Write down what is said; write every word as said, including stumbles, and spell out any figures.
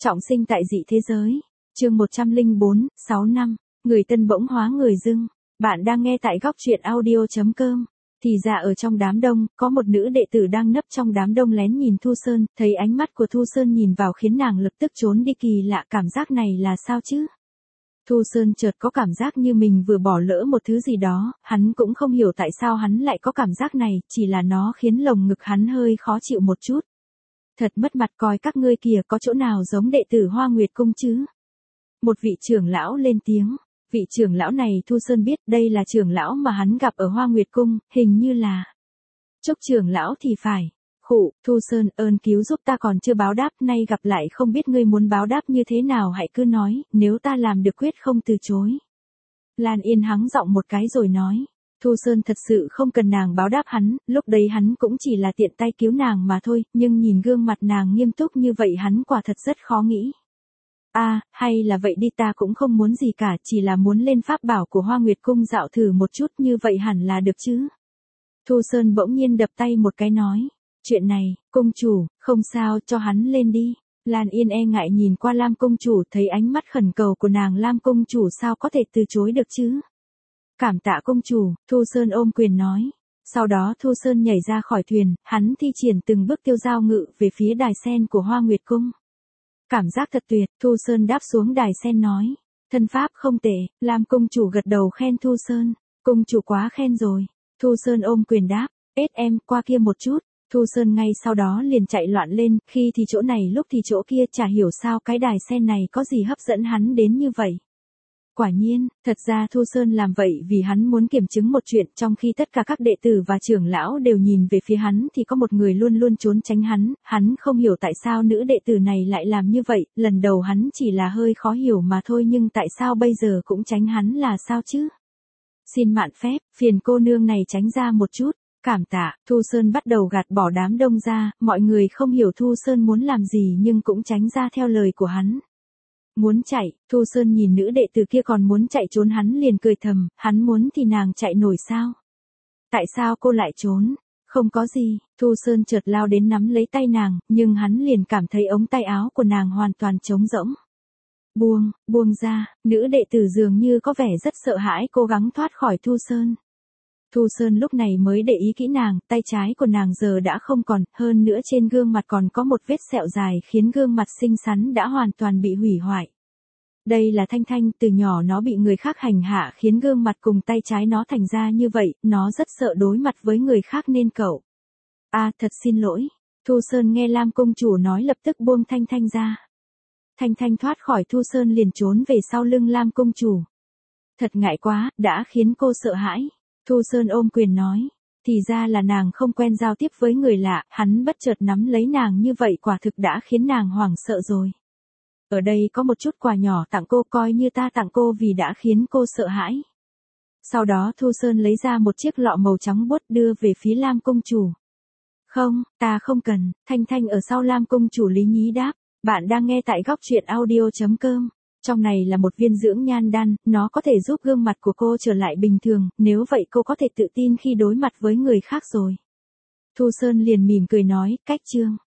Trọng sinh tại dị thế giới. Chương một trăm lẻ bốn, sáu năm, người tân bỗng hóa người dưng. Bạn đang nghe tại góc truyện audio chấm com. Thì ra ở trong đám đông, có một nữ đệ tử đang nấp trong đám đông lén nhìn Thu Sơn, thấy ánh mắt của Thu Sơn nhìn vào khiến nàng lập tức trốn đi, kỳ lạ, cảm giác này là sao chứ? Thu Sơn chợt có cảm giác như mình vừa bỏ lỡ một thứ gì đó, hắn cũng không hiểu tại sao hắn lại có cảm giác này, chỉ là nó khiến lồng ngực hắn hơi khó chịu một chút. Thật mất mặt, coi các ngươi kìa, có chỗ nào giống đệ tử Hoa Nguyệt Cung chứ? Một vị trưởng lão lên tiếng. Vị trưởng lão này Thu Sơn biết, đây là trưởng lão mà hắn gặp ở Hoa Nguyệt Cung, hình như là Trúc trưởng lão thì phải. Khụ, Thu Sơn, ơn cứu giúp ta còn chưa báo đáp, nay gặp lại không biết ngươi muốn báo đáp như thế nào, hãy cứ nói, nếu ta làm được quyết không từ chối. Lan Yên hắng giọng một cái rồi nói. Thu Sơn thật sự không cần nàng báo đáp hắn, lúc đấy hắn cũng chỉ là tiện tay cứu nàng mà thôi, nhưng nhìn gương mặt nàng nghiêm túc như vậy hắn quả thật rất khó nghĩ. À, hay là vậy đi, ta cũng không muốn gì cả, chỉ là muốn lên pháp bảo của Hoa Nguyệt Cung dạo thử một chút, như vậy hẳn là được chứ. Thu Sơn bỗng nhiên đập tay một cái nói. Chuyện này, công chủ, không sao, cho hắn lên đi. Lan Yên e ngại nhìn qua Lam công chủ, thấy ánh mắt khẩn cầu của nàng, Lam công chủ sao có thể từ chối được chứ. Cảm tạ công chủ, Thu Sơn ôm quyền nói. Sau đó Thu Sơn nhảy ra khỏi thuyền, hắn thi triển từng bước tiêu dao ngự về phía đài sen của Hoa Nguyệt Cung. Cảm giác thật tuyệt, Thu Sơn đáp xuống đài sen nói. Thân pháp không tệ, Lam công chủ gật đầu khen Thu Sơn. Công chủ quá khen rồi. Thu Sơn ôm quyền đáp. Ết em, qua kia một chút. Thu Sơn ngay sau đó liền chạy loạn lên, khi thì chỗ này lúc thì chỗ kia, chả hiểu sao cái đài sen này có gì hấp dẫn hắn đến như vậy. Quả nhiên, thật ra Thu Sơn làm vậy vì hắn muốn kiểm chứng một chuyện, trong khi tất cả các đệ tử và trưởng lão đều nhìn về phía hắn thì có một người luôn luôn trốn tránh hắn, hắn không hiểu tại sao nữ đệ tử này lại làm như vậy, lần đầu hắn chỉ là hơi khó hiểu mà thôi, nhưng tại sao bây giờ cũng tránh hắn là sao chứ? Xin mạn phép, phiền cô nương này tránh ra một chút. Cảm tạ, Thu Sơn bắt đầu gạt bỏ đám đông ra, mọi người không hiểu Thu Sơn muốn làm gì nhưng cũng tránh ra theo lời của hắn. Muốn chạy, Thu Sơn nhìn nữ đệ tử kia còn muốn chạy trốn, hắn liền cười thầm, hắn muốn thì nàng chạy nổi sao? Tại sao cô lại trốn? Không có gì, Thu Sơn chợt lao đến nắm lấy tay nàng, nhưng hắn liền cảm thấy ống tay áo của nàng hoàn toàn trống rỗng. Buông, buông ra, nữ đệ tử dường như có vẻ rất sợ hãi, cố gắng thoát khỏi Thu Sơn. Thu Sơn lúc này mới để ý kỹ nàng, tay trái của nàng giờ đã không còn, hơn nữa trên gương mặt còn có một vết sẹo dài khiến gương mặt xinh xắn đã hoàn toàn bị hủy hoại. Đây là Thanh Thanh, từ nhỏ nó bị người khác hành hạ khiến gương mặt cùng tay trái nó thành ra như vậy, nó rất sợ đối mặt với người khác nên cậu. À, thật xin lỗi. Thu Sơn nghe Lam công chủ nói lập tức buông Thanh Thanh ra. Thanh Thanh thoát khỏi Thu Sơn liền trốn về sau lưng Lam công chủ. Thật ngại quá, đã khiến cô sợ hãi. Thu Sơn ôm quyền nói, thì ra là nàng không quen giao tiếp với người lạ, hắn bất chợt nắm lấy nàng như vậy quả thực đã khiến nàng hoảng sợ rồi. Ở đây có một chút quà nhỏ tặng cô, coi như ta tặng cô vì đã khiến cô sợ hãi. Sau đó Thu Sơn lấy ra một chiếc lọ màu trắng buốt đưa về phía Lam công chủ. Không, ta không cần, Thanh Thanh ở sau Lam công chủ lý nhí đáp, bạn đang nghe tại góc truyện audio chấm com. Trong này là một viên dưỡng nhan đan, nó có thể giúp gương mặt của cô trở lại bình thường, nếu vậy cô có thể tự tin khi đối mặt với người khác rồi. Thu Sơn liền mỉm cười nói, cách chương.